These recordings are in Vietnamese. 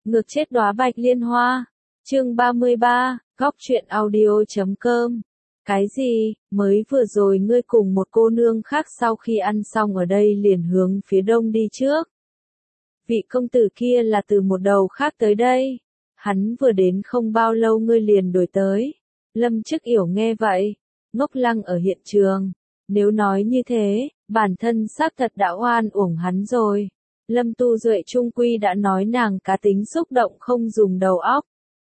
Ngược chết đóa bạch liên hoa. Chương 33, góc truyện audio.com. Cái gì, mới vừa rồi ngươi cùng một cô nương khác sau khi ăn xong ở đây liền hướng phía đông đi trước. Vị công tử kia là từ một đầu khác tới đây. Hắn vừa đến không bao lâu ngươi liền đuổi tới. Lâm Chức Yểu nghe vậy, ngốc lăng ở hiện trường. Nếu nói như thế, bản thân xác thật đã oan uổng hắn rồi. Lâm Tu Duệ trung quy đã nói nàng cá tính xúc động không dùng đầu óc.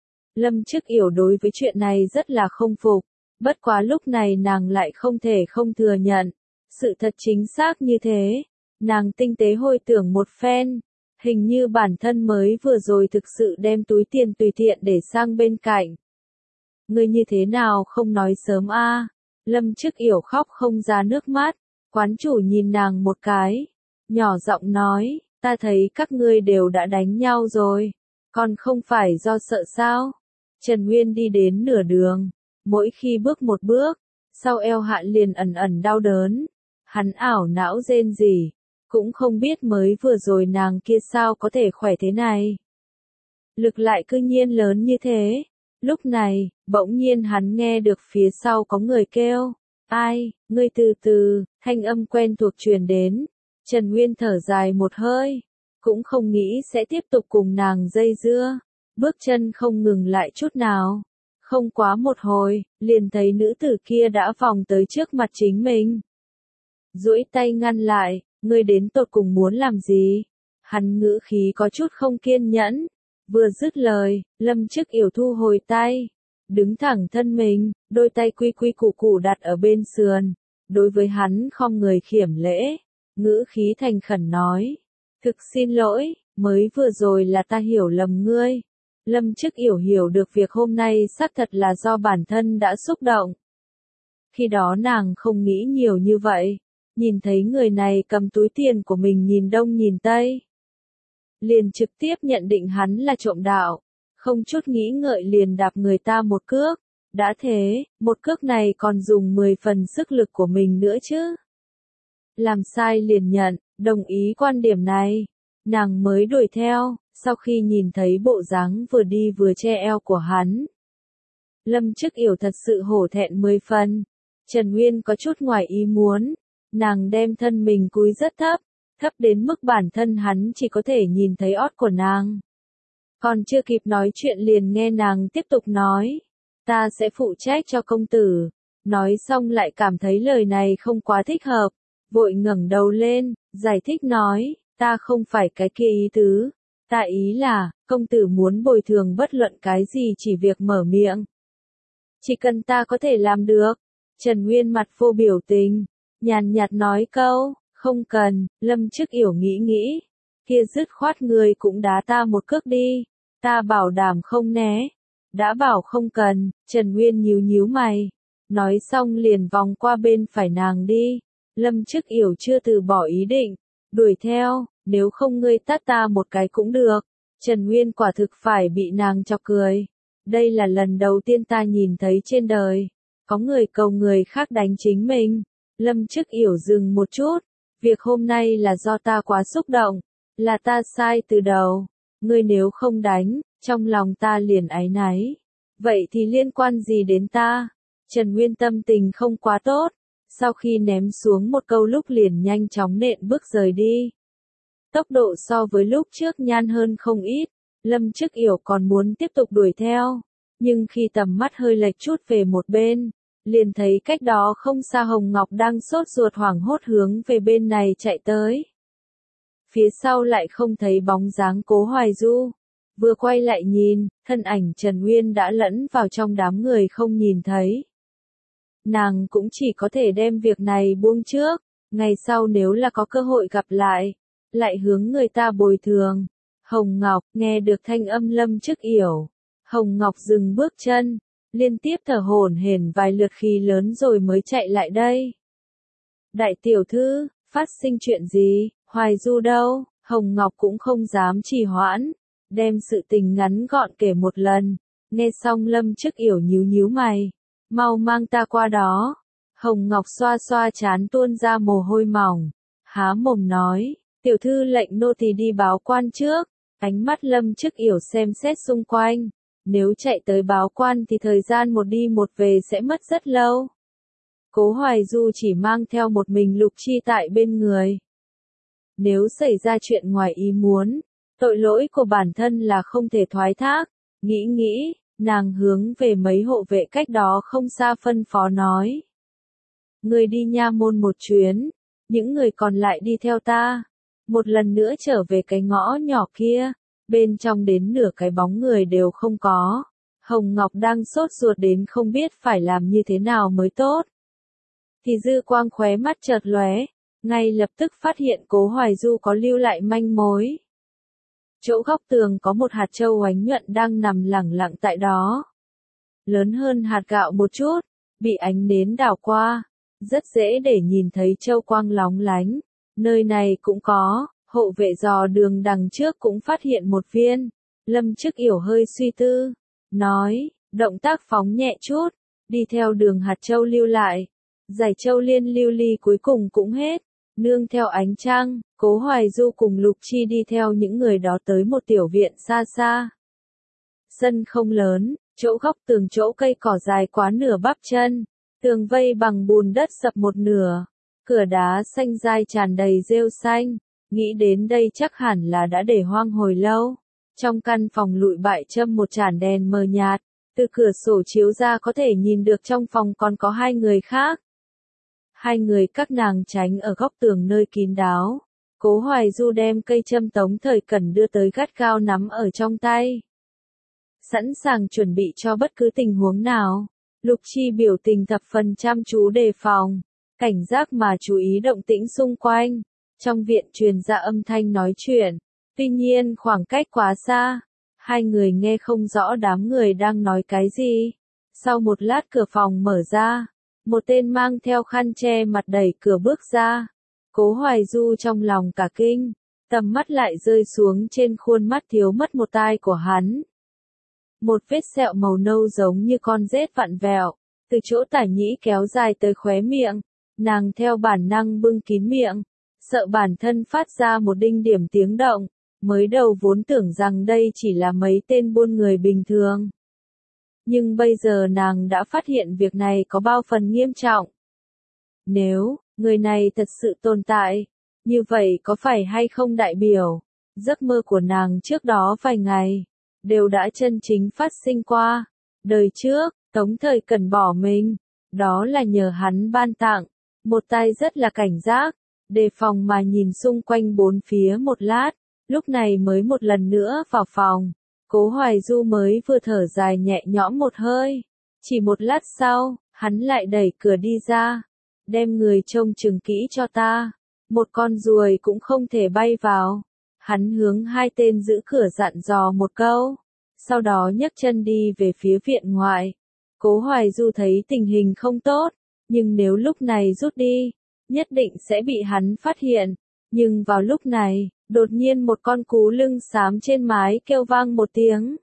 Lâm Chức Yểu đối với chuyện này rất là không phục, bất quá lúc này nàng lại không thể không thừa nhận. Sự thật chính xác như thế, nàng tinh tế hồi tưởng một phen, hình như bản thân mới vừa rồi thực sự đem túi tiền tùy tiện để sang bên cạnh. Ngươi như thế nào không nói sớm a? Lâm Chức Yểu khóc không ra nước mắt, quán chủ nhìn nàng một cái, nhỏ giọng nói, ta thấy các ngươi đều đã đánh nhau rồi, còn không phải do sợ sao? Trần Nguyên đi đến nửa đường, mỗi khi bước một bước, sau eo hạ liền ẩn ẩn đau đớn, hắn ảo não rên rỉ, cũng không biết mới vừa rồi nàng kia sao có thể khỏe thế này. Lực lại cư nhiên lớn như thế. Lúc này, bỗng nhiên hắn nghe được phía sau có người kêu, ai, ngươi từ từ, thanh âm quen thuộc truyền đến. Trần Nguyên thở dài một hơi, cũng không nghĩ sẽ tiếp tục cùng nàng dây dưa, bước chân không ngừng lại chút nào. Không quá một hồi, liền thấy nữ tử kia đã vòng tới trước mặt chính mình. Duỗi tay ngăn lại, ngươi đến tột cùng muốn làm gì? Hắn ngữ khí có chút không kiên nhẫn. Vừa dứt lời, Lâm Chức Yểu thu hồi tay, đứng thẳng thân mình, đôi tay quy quy củ củ đặt ở bên sườn, đối với hắn khom người khiểm lễ, ngữ khí thành khẩn nói, thực xin lỗi, mới vừa rồi là ta hiểu lầm ngươi. Lâm Chức Yểu hiểu được việc hôm nay xác thật là do bản thân đã xúc động. Khi đó nàng không nghĩ nhiều như vậy, nhìn thấy người này cầm túi tiền của mình nhìn đông nhìn tây, liền trực tiếp nhận định hắn là trộm đạo, không chút nghĩ ngợi liền đạp người ta một cước. Đã thế, một cước này còn dùng 10 phần sức lực của mình nữa chứ. Làm sai liền nhận, đồng ý quan điểm này. Nàng mới đuổi theo, sau khi nhìn thấy bộ dáng vừa đi vừa che eo của hắn. Lâm Chức Yểu thật sự hổ thẹn 10 phần. Trần Nguyên có chút ngoài ý muốn, nàng đem thân mình cúi rất thấp. Thấp đến mức bản thân hắn chỉ có thể nhìn thấy ót của nàng. Còn chưa kịp nói chuyện liền nghe nàng tiếp tục nói, ta sẽ phụ trách cho công tử. Nói xong lại cảm thấy lời này không quá thích hợp, vội ngẩng đầu lên, giải thích nói, ta không phải cái kia ý tứ, ta ý là, công tử muốn bồi thường bất luận cái gì chỉ việc mở miệng. Chỉ cần ta có thể làm được. Trần Nguyên mặt vô biểu tình, nhàn nhạt nói câu, không cần. Lâm Chức Yểu nghĩ, kia dứt khoát người cũng đá ta một cước đi, ta bảo đảm không né. Đã bảo không cần, Trần Nguyên nhíu mày, nói xong liền vòng qua bên phải nàng đi. Lâm Chức Yểu chưa từ bỏ ý định, đuổi theo, nếu không ngươi tát ta một cái cũng được. Trần Nguyên quả thực phải bị nàng chọc cười. Đây là lần đầu tiên ta nhìn thấy trên đời, có người cầu người khác đánh chính mình. Lâm Chức Yểu dừng một chút. Việc hôm nay là do ta quá xúc động, là ta sai từ đầu. Ngươi nếu không đánh, trong lòng ta liền áy náy. Vậy thì liên quan gì đến ta? Trần Nguyên tâm tình không quá tốt. Sau khi ném xuống một câu lúc liền nhanh chóng nện bước rời đi. Tốc độ so với lúc trước nhanh hơn không ít. Lâm Chức Yểu còn muốn tiếp tục đuổi theo. Nhưng khi tầm mắt hơi lệch chút về một bên, liền thấy cách đó không xa Hồng Ngọc đang sốt ruột hoảng hốt hướng về bên này chạy tới. Phía sau lại không thấy bóng dáng Cố Hoài Du. Vừa quay lại nhìn, thân ảnh Trần Nguyên đã lẫn vào trong đám người không nhìn thấy. Nàng cũng chỉ có thể đem việc này buông trước, ngày sau nếu là có cơ hội gặp lại hướng người ta bồi thường. Hồng Ngọc, nghe được thanh âm Lâm Chức Yểu. Hồng Ngọc dừng bước chân, liên tiếp thở hổn hển vài lượt khi lớn rồi mới chạy lại đây. Đại tiểu thư, phát sinh chuyện gì? Hoài Du đâu? Hồng Ngọc cũng không dám trì hoãn, đem sự tình ngắn gọn kể một lần. Nghe xong Lâm Chức Yểu nhíu mày, mau mang ta qua đó. Hồng Ngọc xoa xoa trán tuôn ra mồ hôi mỏng, há mồm nói, tiểu thư lệnh nô tỳ đi báo quan trước. Ánh mắt Lâm Chức Yểu xem xét xung quanh. Nếu chạy tới báo quan thì thời gian một đi một về sẽ mất rất lâu. Cố Hoài Du chỉ mang theo một mình Lục Chi tại bên người. Nếu xảy ra chuyện ngoài ý muốn, tội lỗi của bản thân là không thể thoái thác. Nghĩ, nàng hướng về mấy hộ vệ cách đó không xa phân phó nói. Người đi nha môn một chuyến, những người còn lại đi theo ta. Một lần nữa trở về cái ngõ nhỏ kia, bên trong đến nửa cái bóng người đều không có. Hồng Ngọc đang sốt ruột đến không biết phải làm như thế nào mới tốt. Thì dư quang khóe mắt chợt lóe, ngay lập tức phát hiện Cố Hoài Du có lưu lại manh mối. Chỗ góc tường có một hạt châu oánh nhuận đang nằm lẳng lặng tại đó. Lớn hơn hạt gạo một chút, bị ánh nến đảo qua, rất dễ để nhìn thấy châu quang lóng lánh. Nơi này cũng có, hộ vệ dò đường đằng trước cũng phát hiện một viên. Lâm Chức Yểu hơi suy tư, nói, động tác phóng nhẹ chút, đi theo đường hạt châu lưu lại. Giải châu liên lưu ly cuối cùng cũng hết. Nương theo ánh trăng, Cố Hoài Du cùng Lục Chi đi theo những người đó tới một tiểu viện xa xa. Sân không lớn, chỗ góc tường chỗ cây cỏ dài quá nửa bắp chân, tường vây bằng bùn đất sập một nửa, cửa đá xanh dai tràn đầy rêu xanh, nghĩ đến đây chắc hẳn là đã để hoang hồi lâu. Trong căn phòng lụi bại châm một chản đèn mờ nhạt, từ cửa sổ chiếu ra có thể nhìn được trong phòng còn có hai người khác. Hai người các nàng tránh ở góc tường nơi kín đáo. Cố Hoài Du đem cây châm Tống Thời Cẩn đưa tới gắt gao nắm ở trong tay. Sẵn sàng chuẩn bị cho bất cứ tình huống nào. Lục Chi biểu tình thập phần chăm chú đề phòng, cảnh giác mà chú ý động tĩnh xung quanh. Trong viện truyền ra âm thanh nói chuyện, tuy nhiên khoảng cách quá xa, hai người nghe không rõ đám người đang nói cái gì. Sau một lát cửa phòng mở ra, một tên mang theo khăn che mặt đẩy cửa bước ra. Cố Hoài Du trong lòng cả kinh, tầm mắt lại rơi xuống trên khuôn mắt thiếu mất một tai của hắn. Một vết sẹo màu nâu giống như con rết vặn vẹo, từ chỗ tả nhĩ kéo dài tới khóe miệng. Nàng theo bản năng bưng kín miệng, sợ bản thân phát ra một đinh điểm tiếng động. Mới đầu vốn tưởng rằng đây chỉ là mấy tên buôn người bình thường. Nhưng bây giờ nàng đã phát hiện việc này có bao phần nghiêm trọng. Nếu người này thật sự tồn tại, như vậy có phải hay không đại biểu, giấc mơ của nàng trước đó vài ngày, đều đã chân chính phát sinh qua. Đời trước, Tống Thời Cẩn bỏ mình, đó là nhờ hắn ban tặng, một tay rất là cảnh giác, đề phòng mà nhìn xung quanh bốn phía một lát, lúc này mới một lần nữa vào phòng. Cố Hoài Du mới vừa thở dài nhẹ nhõm một hơi. Chỉ một lát sau, hắn lại đẩy cửa đi ra. Đem người trông chừng kỹ cho ta. Một con ruồi cũng không thể bay vào. Hắn hướng hai tên giữ cửa dặn dò một câu. Sau đó nhấc chân đi về phía viện ngoại. Cố Hoài Du thấy tình hình không tốt. Nhưng nếu lúc này rút đi, nhất định sẽ bị hắn phát hiện. Nhưng vào lúc này, đột nhiên một con cú lưng xám trên mái kêu vang một tiếng.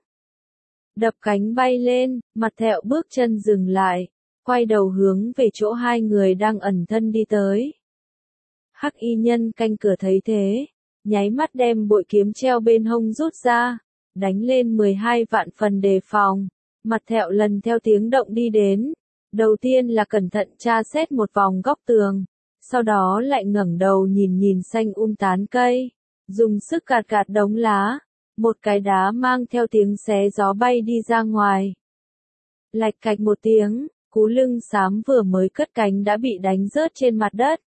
Đập cánh bay lên, mặt thẹo bước chân dừng lại, quay đầu hướng về chỗ hai người đang ẩn thân đi tới. Hắc y nhân canh cửa thấy thế, nháy mắt đem bội kiếm treo bên hông rút ra, đánh lên 12 vạn phần đề phòng. Mặt thẹo lần theo tiếng động đi đến, đầu tiên là cẩn thận tra xét một vòng góc tường, sau đó lại ngẩng đầu nhìn nhìn xanh tán cây. Dùng sức gạt gạt đống lá, một cái đá mang theo tiếng xé gió bay đi ra ngoài. Lạch cạch một tiếng, cú lưng xám vừa mới cất cánh đã bị đánh rớt trên mặt đất.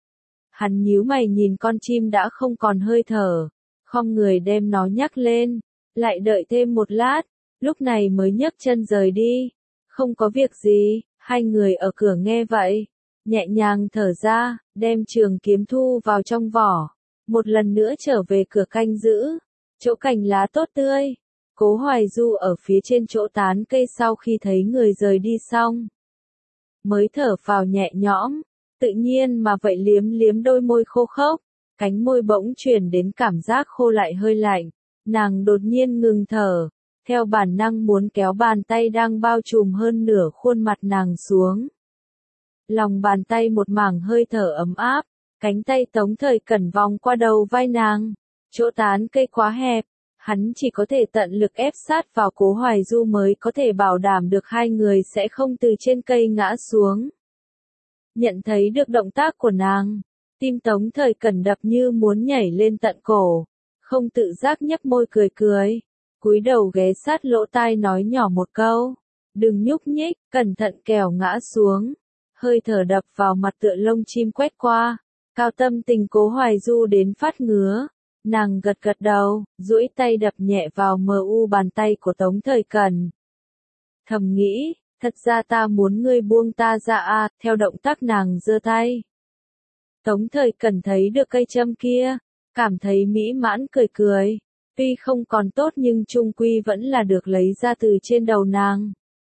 Hắn nhíu mày nhìn con chim đã không còn hơi thở, khom người đem nó nhắc lên, lại đợi thêm một lát, lúc này mới nhấc chân rời đi. Không có việc gì, hai người ở cửa nghe vậy, nhẹ nhàng thở ra, đem trường kiếm thu vào trong vỏ. Một lần nữa trở về cửa canh giữ, chỗ cành lá tốt tươi. Cố Hoài Du ở phía trên chỗ tán cây sau khi thấy người rời đi xong, mới thở phào nhẹ nhõm, tự nhiên mà vậy liếm liếm đôi môi khô khốc, cánh môi bỗng truyền đến cảm giác khô lại hơi lạnh, nàng đột nhiên ngừng thở, theo bản năng muốn kéo bàn tay đang bao trùm hơn nửa khuôn mặt nàng xuống. Lòng bàn tay một mảng hơi thở ấm áp. Cánh tay Tống Thời Cẩn vòng qua đầu vai nàng, chỗ tán cây quá hẹp, Hắn chỉ có thể tận lực ép sát vào Cố Hoài Du mới có thể bảo đảm được hai người sẽ không từ trên cây ngã xuống. Nhận thấy được động tác của nàng, tim Tống Thời Cẩn đập như muốn nhảy lên tận cổ, không tự giác nhếch môi cười cười, cúi đầu ghé sát lỗ tai nói nhỏ một câu, đừng nhúc nhích, cẩn thận kẻo ngã xuống. Hơi thở đập vào mặt tựa lông chim quét qua, cao tâm tình Cố Hoài Du đến phát ngứa. Nàng gật gật đầu, duỗi tay đập nhẹ vào mờ u bàn tay của Tống Thời Cẩn. Thầm nghĩ, thật ra ta muốn ngươi buông ta ra à, theo động tác nàng giơ tay. Tống Thời Cẩn thấy được cây châm kia, cảm thấy mỹ mãn cười cười, tuy không còn tốt nhưng chung quy vẫn là được lấy ra từ trên đầu nàng.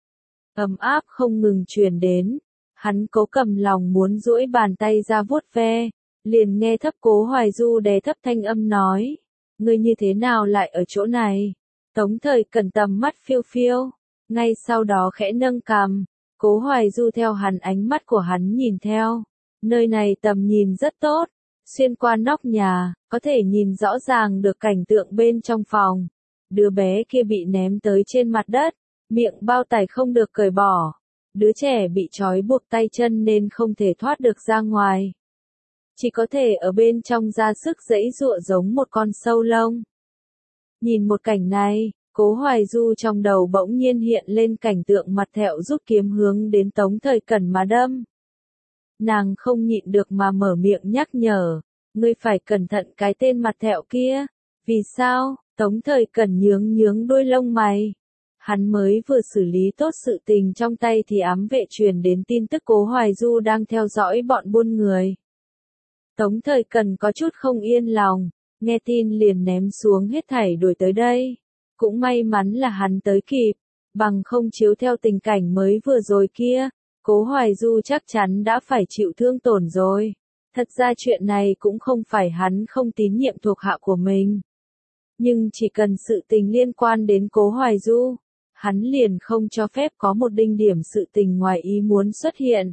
Ấm áp không ngừng truyền đến, hắn cố cầm lòng muốn duỗi bàn tay ra vuốt ve. Liền nghe thấp Cố Hoài Du đè thấp thanh âm nói, ngươi như thế nào lại ở chỗ này? Tống Thời Cẩn tầm mắt phiêu phiêu, ngay sau đó khẽ nâng cằm, Cố Hoài Du theo ánh mắt của hắn nhìn theo, nơi này tầm nhìn rất tốt, xuyên qua nóc nhà, có thể nhìn rõ ràng được cảnh tượng bên trong phòng. Đứa bé kia bị ném tới trên mặt đất, miệng bao tải không được cởi bỏ, đứa trẻ bị trói buộc tay chân nên không thể thoát được ra ngoài. Chỉ có thể ở bên trong ra sức giãy giụa giống một con sâu lông. Nhìn một cảnh này, Cố Hoài Du trong đầu bỗng nhiên hiện lên cảnh tượng mặt thẹo rút kiếm hướng đến Tống Thời Cẩn mà đâm. Nàng không nhịn được mà mở miệng nhắc nhở, ngươi phải cẩn thận cái tên mặt thẹo kia. Vì sao? Tống Thời Cẩn nhướng đôi lông mày. Hắn mới vừa xử lý tốt sự tình trong tay thì ám vệ truyền đến tin tức Cố Hoài Du đang theo dõi bọn buôn người. Tống Thời Cẩn có chút không yên lòng, nghe tin liền ném xuống hết thảy đuổi tới đây. Cũng may mắn là hắn tới kịp, bằng không chiếu theo tình cảnh mới vừa rồi kia, Cố Hoài Du chắc chắn đã phải chịu thương tổn rồi. Thật ra chuyện này cũng không phải hắn không tín nhiệm thuộc hạ của mình. Nhưng chỉ cần sự tình liên quan đến Cố Hoài Du, hắn liền không cho phép có một đinh điểm sự tình ngoài ý muốn xuất hiện.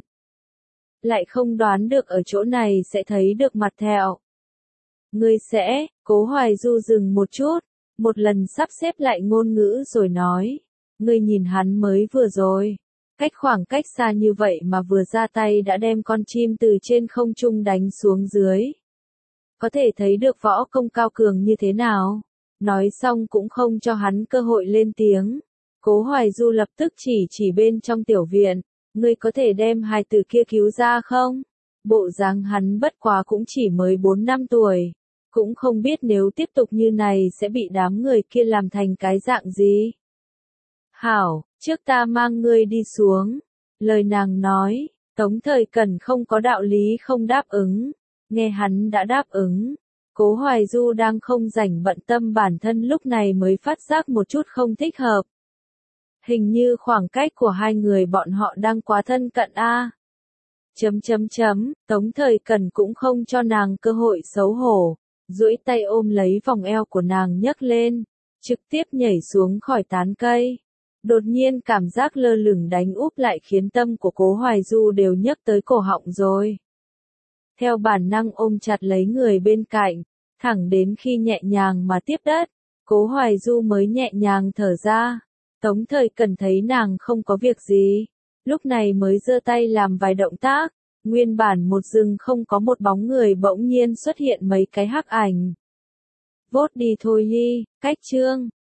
Lại không đoán được ở chỗ này sẽ thấy được mặt thẹo. Ngươi sẽ, Cố Hoài Du dừng một chút, một lần sắp xếp lại ngôn ngữ rồi nói, ngươi nhìn hắn mới vừa rồi, khoảng cách xa như vậy mà vừa ra tay đã đem con chim từ trên không trung đánh xuống dưới. Có thể thấy được võ công cao cường như thế nào. Nói xong cũng không cho hắn cơ hội lên tiếng. Cố Hoài Du lập tức chỉ bên trong tiểu viện. Ngươi có thể đem hài tử kia cứu ra không? Bộ dáng hắn bất quá cũng chỉ mới 4 năm tuổi. Cũng không biết nếu tiếp tục như này sẽ bị đám người kia làm thành cái dạng gì. Hảo, trước ta mang ngươi đi xuống. Lời nàng nói, Tống Thời Cẩn không có đạo lý không đáp ứng. Nghe hắn đã đáp ứng. Cố Hoài Du đang không rảnh bận tâm bản thân lúc này mới phát giác một chút không thích hợp. Hình như khoảng cách của hai người bọn họ đang quá thân cận a. Tống Thời Cẩn cũng không cho nàng cơ hội xấu hổ, duỗi tay ôm lấy vòng eo của nàng nhấc lên, trực tiếp nhảy xuống khỏi tán cây. Đột nhiên cảm giác lơ lửng đánh úp lại khiến tâm của Cố Hoài Du đều nhấc tới cổ họng rồi. Theo bản năng ôm chặt lấy người bên cạnh, thẳng đến khi nhẹ nhàng mà tiếp đất, Cố Hoài Du mới nhẹ nhàng thở ra. Tống Thời Cẩn thấy nàng không có việc gì, lúc này mới giơ tay làm vài động tác, nguyên bản một rừng không có một bóng người bỗng nhiên xuất hiện mấy cái hắc ảnh. Vốt đi thôi đi, cách chương.